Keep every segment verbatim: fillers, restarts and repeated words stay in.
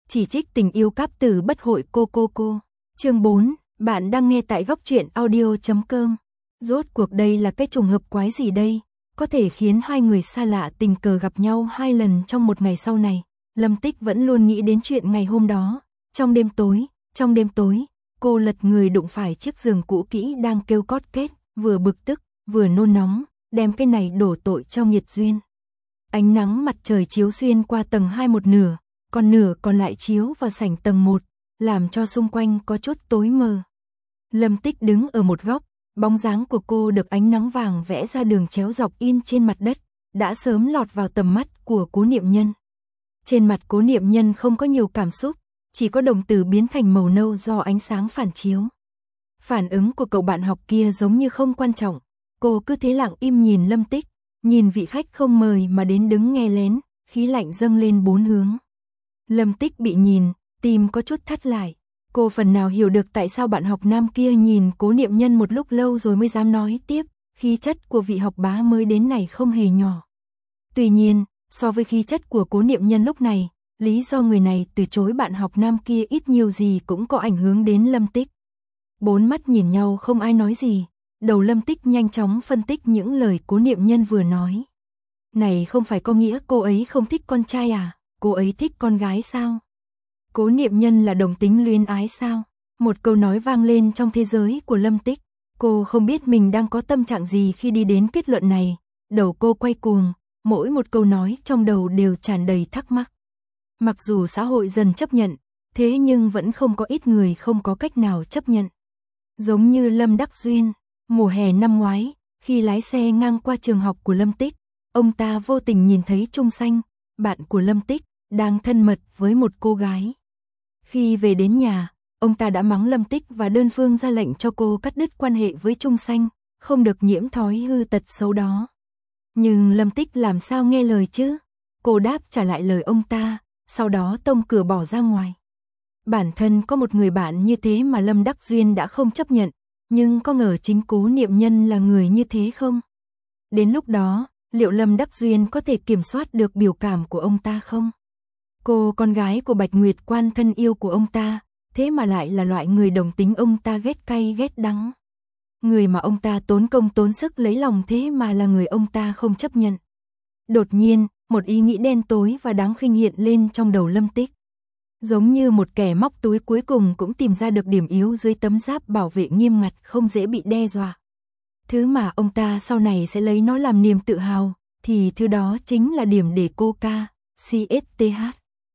chỉ trích tình yêu cáp từ bất hội cô cô cô. Chương bốn, bạn đang nghe tại góc truyện audio chấm com. Rốt cuộc đây là cái trùng hợp quái gì đây? Có thể khiến hai người xa lạ tình cờ gặp nhau hai lần trong một ngày sau này. Lâm Tích vẫn luôn nghĩ đến chuyện ngày hôm đó. Trong đêm tối, trong đêm tối, cô lật người đụng phải chiếc giường cũ kỹ đang kêu cót két, vừa bực tức, vừa nôn nóng, đem cái này đổ tội cho nghiệt duyên. Ánh nắng mặt trời chiếu xuyên qua tầng hai một nửa, còn nửa còn lại chiếu vào sảnh tầng một, làm cho xung quanh có chút tối mờ. Lâm Tích đứng ở một góc, bóng dáng của cô được ánh nắng vàng vẽ ra đường chéo dọc in trên mặt đất, đã sớm lọt vào tầm mắt của Cố Niệm Nhân. Trên mặt Cố Niệm Nhân không có nhiều cảm xúc, chỉ có đồng tử biến thành màu nâu do ánh sáng phản chiếu. Phản ứng của cậu bạn học kia giống như không quan trọng, cô cứ thế lặng im nhìn Lâm Tích, nhìn vị khách không mời mà đến đứng nghe lén, khí lạnh dâng lên bốn hướng. Lâm Tích bị nhìn, tim có chút thắt lại. Cô phần nào hiểu được tại sao bạn học nam kia nhìn Cố Niệm Nhân một lúc lâu rồi mới dám nói tiếp, khí chất của vị học bá mới đến này không hề nhỏ. Tuy nhiên, so với khí chất của Cố Niệm Nhân lúc này, lý do người này từ chối bạn học nam kia ít nhiều gì cũng có ảnh hưởng đến Lâm Tích. Bốn mắt nhìn nhau không ai nói gì, đầu Lâm Tích nhanh chóng phân tích những lời Cố Niệm Nhân vừa nói. Này không phải có nghĩa cô ấy không thích con trai à, cô ấy thích con gái sao? Cố Niệm Nhân là đồng tính luyến ái sao? Một câu nói vang lên trong thế giới của Lâm Tích. Cô không biết mình đang có tâm trạng gì khi đi đến kết luận này. Đầu cô quay cuồng, mỗi một câu nói trong đầu đều tràn đầy thắc mắc. Mặc dù xã hội dần chấp nhận, thế nhưng vẫn không có ít người không có cách nào chấp nhận. Giống như Lâm Đắc Duyên, mùa hè năm ngoái, khi lái xe ngang qua trường học của Lâm Tích, ông ta vô tình nhìn thấy Trung Xanh, bạn của Lâm Tích, đang thân mật với một cô gái. Khi về đến nhà, ông ta đã mắng Lâm Tích và đơn phương ra lệnh cho cô cắt đứt quan hệ với Trung Xanh, không được nhiễm thói hư tật xấu đó. Nhưng Lâm Tích làm sao nghe lời chứ? Cô đáp trả lại lời ông ta, sau đó tông cửa bỏ ra ngoài. Bản thân có một người bạn như thế mà Lâm Đắc Duyên đã không chấp nhận, nhưng có ngờ chính Cố Niệm Nhân là người như thế không? Đến lúc đó, liệu Lâm Đắc Duyên có thể kiểm soát được biểu cảm của ông ta không? Cô con gái của Bạch Nguyệt Quan thân yêu của ông ta, thế mà lại là loại người đồng tính ông ta ghét cay ghét đắng. Người mà ông ta tốn công tốn sức lấy lòng thế mà là người ông ta không chấp nhận. Đột nhiên, một ý nghĩ đen tối và đáng khinh hiện lên trong đầu Lâm Tích. Giống như một kẻ móc túi cuối cùng cũng tìm ra được điểm yếu dưới tấm giáp bảo vệ nghiêm ngặt không dễ bị đe dọa. Thứ mà ông ta sau này sẽ lấy nó làm niềm tự hào, thì thứ đó chính là điểm để cô ca, xê ét tê hát.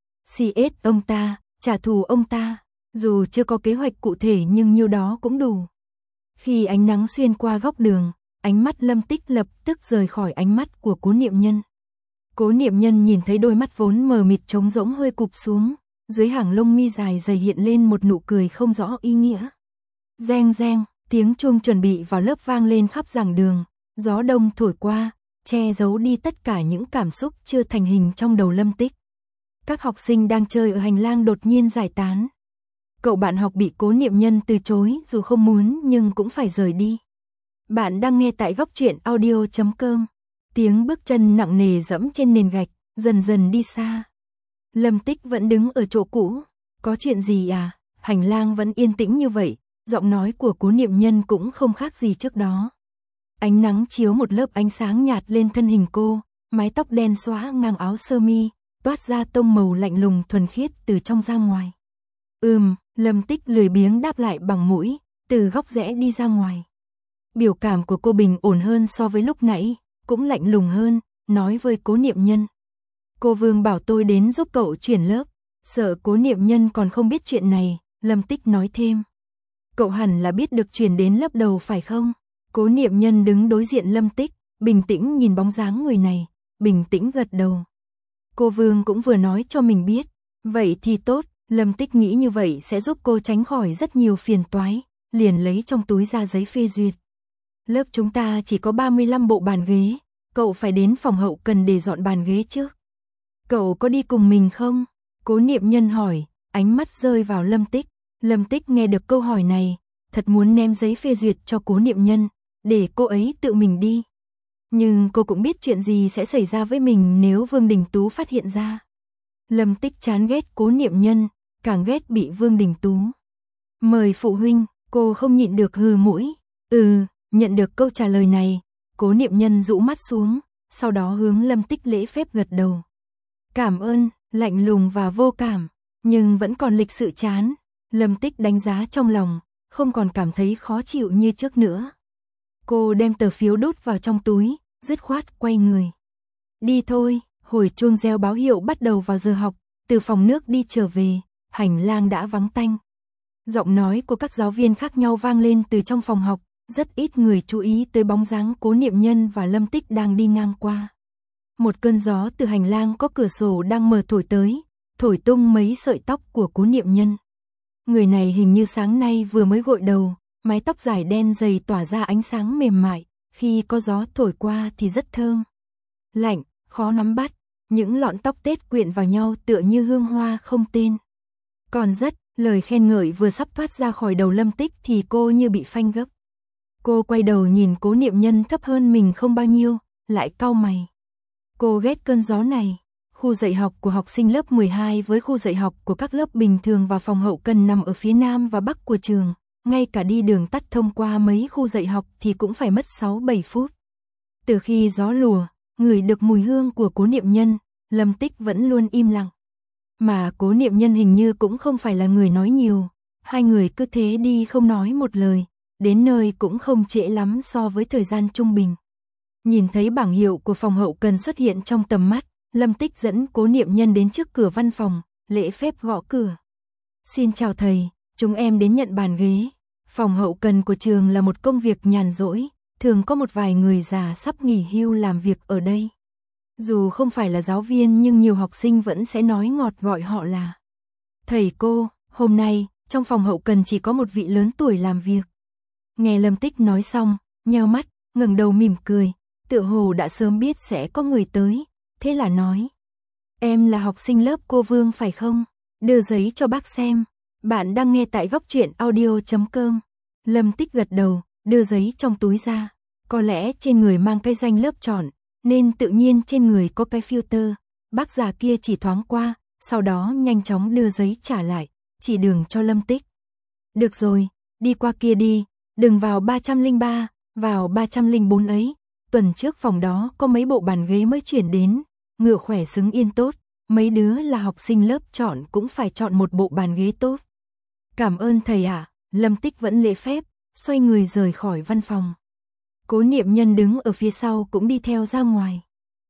xê ét ông ta, trả thù ông ta, dù chưa có kế hoạch cụ thể nhưng nhiêu đó cũng đủ. Khi ánh nắng xuyên qua góc đường, ánh mắt Lâm Tích lập tức rời khỏi ánh mắt của Cố Niệm Nhân. Cố Niệm Nhân nhìn thấy đôi mắt vốn mờ mịt trống rỗng hơi cụp xuống, dưới hàng lông mi dài dày hiện lên một nụ cười không rõ ý nghĩa. Reng reng, tiếng chuông chuẩn bị vào lớp vang lên khắp giảng đường, gió đông thổi qua, che giấu đi tất cả những cảm xúc chưa thành hình trong đầu Lâm Tích. Các học sinh đang chơi ở hành lang đột nhiên giải tán. Cậu bạn học bị Cố Niệm Nhân từ chối dù không muốn nhưng cũng phải rời đi. Bạn đang nghe tại góc truyện audio chấm com. Tiếng bước chân nặng nề dẫm trên nền gạch, dần dần đi xa. Lâm Tích vẫn đứng ở chỗ cũ. Có chuyện gì à? Hành lang vẫn yên tĩnh như vậy, giọng nói của Cố Niệm Nhân cũng không khác gì trước đó. Ánh nắng chiếu một lớp ánh sáng nhạt lên thân hình cô, mái tóc đen xóa ngang áo sơ mi, toát ra tông màu lạnh lùng thuần khiết từ trong ra ngoài. Ừm, Lâm Tích lười biếng đáp lại bằng mũi, từ góc rẽ đi ra ngoài. Biểu cảm của cô bình ổn hơn so với lúc nãy, cũng lạnh lùng hơn, nói với Cố Niệm Nhân. Cô Vương bảo tôi đến giúp cậu chuyển lớp, sợ Cố Niệm Nhân còn không biết chuyện này, Lâm Tích nói thêm. Cậu hẳn là biết được chuyển đến lớp đầu phải không? Cố Niệm Nhân đứng đối diện Lâm Tích, bình tĩnh nhìn bóng dáng người này, bình tĩnh gật đầu. Cô Vương cũng vừa nói cho mình biết, vậy thì tốt, Lâm Tích nghĩ như vậy sẽ giúp cô tránh khỏi rất nhiều phiền toái, liền lấy trong túi ra giấy phê duyệt. Lớp chúng ta chỉ có ba mươi lăm bộ bàn ghế, cậu phải đến phòng hậu cần để dọn bàn ghế trước. Cậu có đi cùng mình không? Cố Niệm Nhân hỏi, ánh mắt rơi vào Lâm Tích. Lâm Tích nghe được câu hỏi này, thật muốn ném giấy phê duyệt cho Cố Niệm Nhân, để cô ấy tự mình đi. Nhưng cô cũng biết chuyện gì sẽ xảy ra với mình nếu Vương Đình Tú phát hiện ra. Lâm Tích chán ghét Cố Niệm Nhân, càng ghét bị Vương Đình Tú. Mời phụ huynh, cô không nhịn được hừ mũi. Ừ, nhận được câu trả lời này, Cố Niệm Nhân rũ mắt xuống, sau đó hướng Lâm Tích lễ phép gật đầu. Cảm ơn, lạnh lùng và vô cảm, nhưng vẫn còn lịch sự chán. Lâm Tích đánh giá trong lòng, không còn cảm thấy khó chịu như trước nữa. Cô đem tờ phiếu đút vào trong túi, dứt khoát quay người. Đi thôi, hồi chuông reo báo hiệu bắt đầu vào giờ học, từ phòng nước đi trở về, hành lang đã vắng tanh. Giọng nói của các giáo viên khác nhau vang lên từ trong phòng học, rất ít người chú ý tới bóng dáng Cố Niệm Nhân và Lâm Tích đang đi ngang qua. Một cơn gió từ hành lang có cửa sổ đang mở thổi tới, thổi tung mấy sợi tóc của Cố Niệm Nhân. Người này hình như sáng nay vừa mới gội đầu, mái tóc dài đen dày tỏa ra ánh sáng mềm mại, khi có gió thổi qua thì rất thơm. Lạnh, khó nắm bắt, những lọn tóc tết quyện vào nhau tựa như hương hoa không tên. Còn rất, lời khen ngợi vừa sắp thoát ra khỏi đầu Lâm Tích thì cô như bị phanh gấp. Cô quay đầu nhìn Cố Niệm Nhân thấp hơn mình không bao nhiêu, lại cau mày. Cô ghét cơn gió này. Khu dạy học của học sinh lớp mười hai với khu dạy học của các lớp bình thường và phòng hậu cần nằm ở phía nam và bắc của trường. Ngay cả đi đường tắt thông qua mấy khu dạy học thì cũng phải mất sáu bảy phút. Từ khi gió lùa, ngửi được mùi hương của Cố Niệm Nhân, Lâm Tích vẫn luôn im lặng. Mà Cố Niệm Nhân hình như cũng không phải là người nói nhiều. Hai người cứ thế đi không nói một lời, đến nơi cũng không trễ lắm so với thời gian trung bình. Nhìn thấy bảng hiệu của phòng hậu cần xuất hiện trong tầm mắt, Lâm Tích dẫn Cố Niệm Nhân đến trước cửa văn phòng, lễ phép gõ cửa. Xin chào thầy, chúng em đến nhận bàn ghế. Phòng hậu cần của trường là một công việc nhàn rỗi, thường có một vài người già sắp nghỉ hưu làm việc ở đây. Dù không phải là giáo viên nhưng nhiều học sinh vẫn sẽ nói ngọt gọi họ là thầy cô. Hôm nay, trong phòng hậu cần chỉ có một vị lớn tuổi làm việc. Nghe Lâm Tích nói xong, nheo mắt, ngẩng đầu mỉm cười, tựa hồ đã sớm biết sẽ có người tới, thế là nói. Em là học sinh lớp cô Vương phải không? Đưa giấy cho bác xem. Bạn đang nghe tại góc truyện audio chấm com. Lâm Tích gật đầu, đưa giấy trong túi ra. Có lẽ trên người mang cái danh lớp chọn, nên tự nhiên trên người có cái filter. Bác già kia chỉ thoáng qua, sau đó nhanh chóng đưa giấy trả lại, chỉ đường cho Lâm Tích. Được rồi, đi qua kia đi, đừng vào ba trăm lẻ ba, vào ba trăm lẻ bốn ấy. Tuần trước phòng đó có mấy bộ bàn ghế mới chuyển đến, ngựa khỏe xứng yên tốt, mấy đứa là học sinh lớp chọn cũng phải chọn một bộ bàn ghế tốt. Cảm ơn thầy ạ, à. Lâm Tích vẫn lễ phép, xoay người rời khỏi văn phòng. Cố Niệm Nhân đứng ở phía sau cũng đi theo ra ngoài.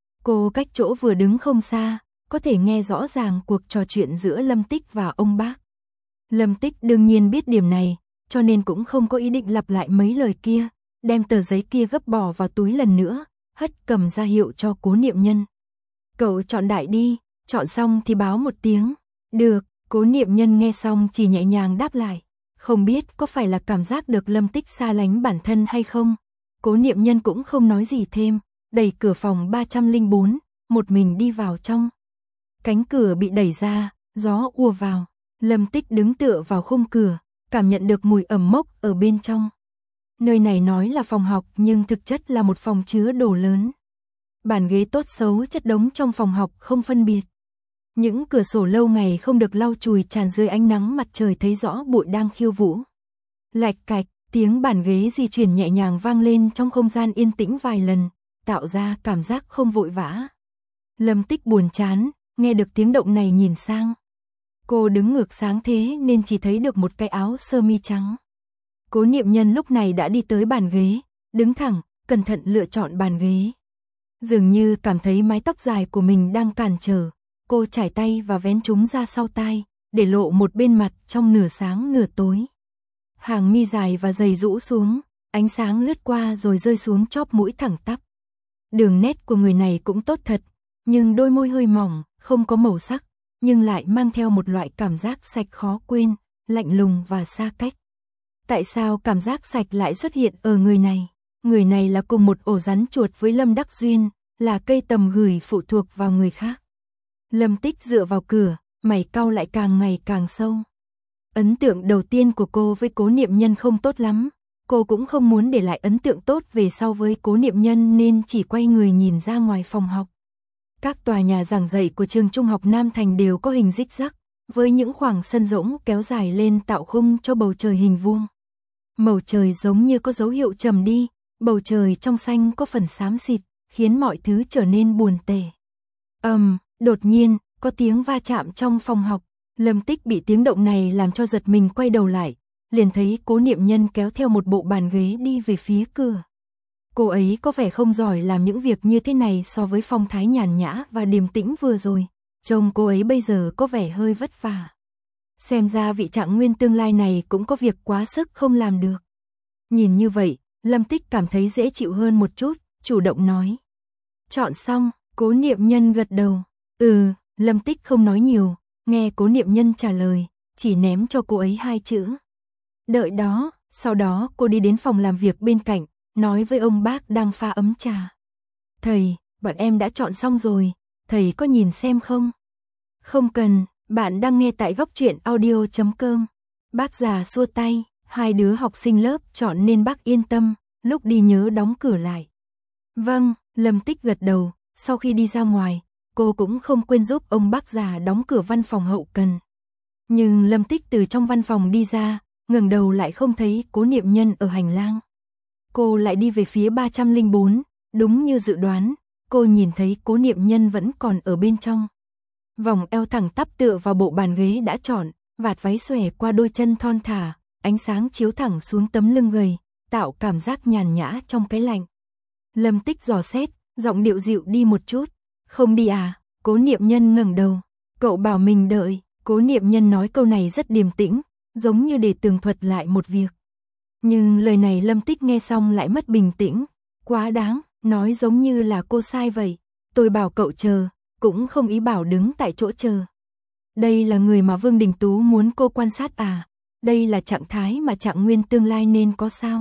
Cô cách chỗ vừa đứng không xa, có thể nghe rõ ràng cuộc trò chuyện giữa Lâm Tích và ông bác. Lâm Tích đương nhiên biết điểm này, cho nên cũng không có ý định lặp lại mấy lời kia, đem tờ giấy kia gấp bỏ vào túi lần nữa, hất cầm ra hiệu cho Cố Niệm Nhân. Cậu chọn đại đi, chọn xong thì báo một tiếng. Được, Cố Niệm Nhân nghe xong chỉ nhẹ nhàng đáp lại. Không biết có phải là cảm giác được Lâm Tích xa lánh bản thân hay không. Cố Niệm Nhân cũng không nói gì thêm, đẩy cửa phòng ba trăm lẻ bốn, một mình đi vào trong. Cánh cửa bị đẩy ra, gió ùa vào. Lâm Tích đứng tựa vào khung cửa, cảm nhận được mùi ẩm mốc ở bên trong. Nơi này nói là phòng học nhưng thực chất là một phòng chứa đồ lớn. Bàn ghế tốt xấu chất đống trong phòng học không phân biệt. Những cửa sổ lâu ngày không được lau chùi tràn dưới ánh nắng mặt trời thấy rõ bụi đang khiêu vũ. Lạch cạch, tiếng bàn ghế di chuyển nhẹ nhàng vang lên trong không gian yên tĩnh vài lần, tạo ra cảm giác không vội vã. Lâm Tích buồn chán, nghe được tiếng động này nhìn sang. Cô đứng ngược sáng thế nên chỉ thấy được một cái áo sơ mi trắng. Cố Niệm Nhân lúc này đã đi tới bàn ghế, đứng thẳng, cẩn thận lựa chọn bàn ghế. Dường như cảm thấy mái tóc dài của mình đang cản trở, cô chải tay và vén chúng ra sau tai, để lộ một bên mặt trong nửa sáng nửa tối. Hàng mi dài và dày rũ xuống, ánh sáng lướt qua rồi rơi xuống chóp mũi thẳng tắp. Đường nét của người này cũng tốt thật, nhưng đôi môi hơi mỏng, không có màu sắc, nhưng lại mang theo một loại cảm giác sạch khó quên, lạnh lùng và xa cách. Tại sao cảm giác sạch lại xuất hiện ở người này? Người này là cùng một ổ rắn chuột với Lâm Đắc Duyên, là cây tầm gửi phụ thuộc vào người khác. Lâm Tích dựa vào cửa, mày cau lại càng ngày càng sâu. Ấn tượng đầu tiên của cô với Cố Niệm Nhân không tốt lắm, cô cũng không muốn để lại ấn tượng tốt về sau với Cố Niệm Nhân nên chỉ quay người nhìn ra ngoài phòng học. Các tòa nhà giảng dạy của trường trung học Nam Thành đều có hình rích rắc, với những khoảng sân rỗng kéo dài lên tạo khung cho bầu trời hình vuông. Màu trời giống như có dấu hiệu trầm đi, bầu trời trong xanh có phần xám xịt, khiến mọi thứ trở nên buồn tẻ. Ầm, um, đột nhiên, có tiếng va chạm trong phòng học. Lâm Tích bị tiếng động này làm cho giật mình, quay đầu lại, liền thấy Cố Niệm Nhân kéo theo một bộ bàn ghế đi về phía cửa. Cô ấy có vẻ không giỏi làm những việc như thế này so với phong thái nhàn nhã và điềm tĩnh vừa rồi. Trông cô ấy bây giờ có vẻ hơi vất vả. Xem ra vị Trạng Nguyên tương lai này cũng có việc quá sức không làm được. Nhìn như vậy, Lâm Tích cảm thấy dễ chịu hơn một chút, chủ động nói. Chọn xong, Cố Niệm Nhân gật đầu. Ừ, Lâm Tích không nói nhiều, nghe Cố Niệm Nhân trả lời, chỉ ném cho cô ấy hai chữ. Đợi đó, sau đó cô đi đến phòng làm việc bên cạnh, nói với ông bác đang pha ấm trà. Thầy, bọn em đã chọn xong rồi, thầy có nhìn xem không? Không cần, bạn đang nghe tại góc truyện audio chấm com. Bác già xua tay, hai đứa học sinh lớp chọn nên bác yên tâm, lúc đi nhớ đóng cửa lại. Vâng, Lâm Tích gật đầu, sau khi đi ra ngoài, cô cũng không quên giúp ông bác già đóng cửa văn phòng hậu cần. Nhưng Lâm Tích từ trong văn phòng đi ra, ngẩng đầu lại không thấy Cố Niệm Nhân ở hành lang. Cô lại đi về phía ba trăm lẻ bốn, đúng như dự đoán, cô nhìn thấy Cố Niệm Nhân vẫn còn ở bên trong. Vòng eo thẳng tắp tựa vào bộ bàn ghế đã chọn, vạt váy xòe qua đôi chân thon thả, ánh sáng chiếu thẳng xuống tấm lưng gầy, tạo cảm giác nhàn nhã trong cái lạnh. Lâm Tích dò xét, giọng điệu dịu đi một chút. Không đi à? Cố Niệm Nhân ngẩng đầu. Cậu bảo mình đợi. Cố Niệm Nhân nói câu này rất điềm tĩnh, giống như để tường thuật lại một việc. Nhưng lời này Lâm Tích nghe xong lại mất bình tĩnh. Quá đáng, nói giống như là cô sai vậy. Tôi bảo cậu chờ, cũng không ý bảo đứng tại chỗ chờ. Đây là người mà Vương Đình Tú muốn cô quan sát à? Đây là trạng thái mà Trạng Nguyên tương lai nên có sao?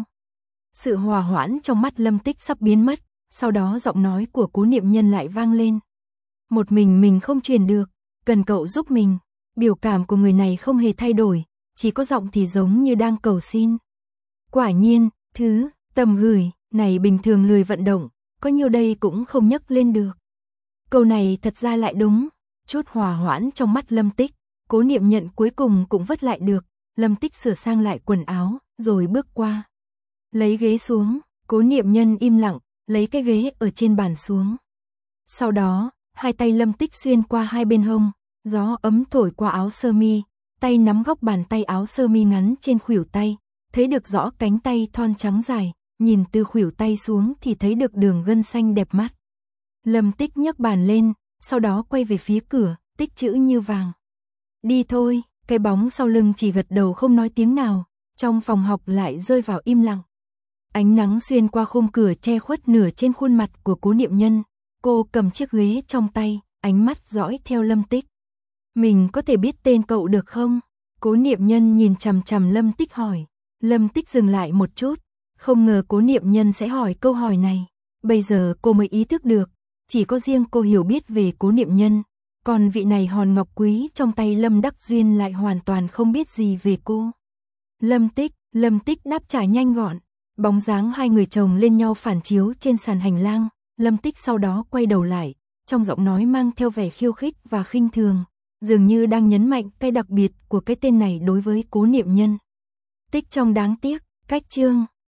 Sự hòa hoãn trong mắt Lâm Tích sắp biến mất, sau đó giọng nói của Cố Niệm Nhân lại vang lên. Một mình mình không truyền được, cần cậu giúp mình. Biểu cảm của người này không hề thay đổi, chỉ có giọng thì giống như đang cầu xin. Quả nhiên, thứ, tầm gửi, này bình thường lười vận động, có nhiều đây cũng không nhấc lên được. Câu này thật ra lại đúng, chút hòa hoãn trong mắt Lâm Tích, Cố Niệm Nhân cuối cùng cũng vất lại được. Lâm Tích sửa sang lại quần áo, rồi bước qua. Lấy ghế xuống, Cố Niệm Nhân im lặng, lấy cái ghế ở trên bàn xuống. Sau đó, hai tay Lâm Tích xuyên qua hai bên hông, gió ấm thổi qua áo sơ mi, tay nắm góc bàn tay áo sơ mi ngắn trên khuỷu tay, thấy được rõ cánh tay thon trắng dài, nhìn từ khuỷu tay xuống thì thấy được đường gân xanh đẹp mắt. Lâm Tích nhấc bàn lên, sau đó quay về phía cửa, tích chữ như vàng. Đi thôi, cái bóng sau lưng chỉ gật đầu không nói tiếng nào, trong phòng học lại rơi vào im lặng. Ánh nắng xuyên qua khung cửa che khuất nửa trên khuôn mặt của Cố Niệm Nhân, cô cầm chiếc ghế trong tay, ánh mắt dõi theo Lâm Tích. Mình có thể biết tên cậu được không? Cố Niệm Nhân nhìn chằm chằm Lâm Tích hỏi. Lâm Tích dừng lại một chút, không ngờ Cố Niệm Nhân sẽ hỏi câu hỏi này. Bây giờ cô mới ý thức được, chỉ có riêng cô hiểu biết về Cố Niệm Nhân, còn vị này hòn ngọc quý trong tay Lâm Đắc Duyên lại hoàn toàn không biết gì về cô. Lâm Tích, Lâm Tích đáp trả nhanh gọn, bóng dáng hai người chồng lên nhau phản chiếu trên sàn hành lang. Lâm Tích sau đó quay đầu lại, trong giọng nói mang theo vẻ khiêu khích và khinh thường, dường như đang nhấn mạnh cái đặc biệt của cái tên này đối với Cố Niệm Nhân. Tích trong đáng tiếc, cách chương.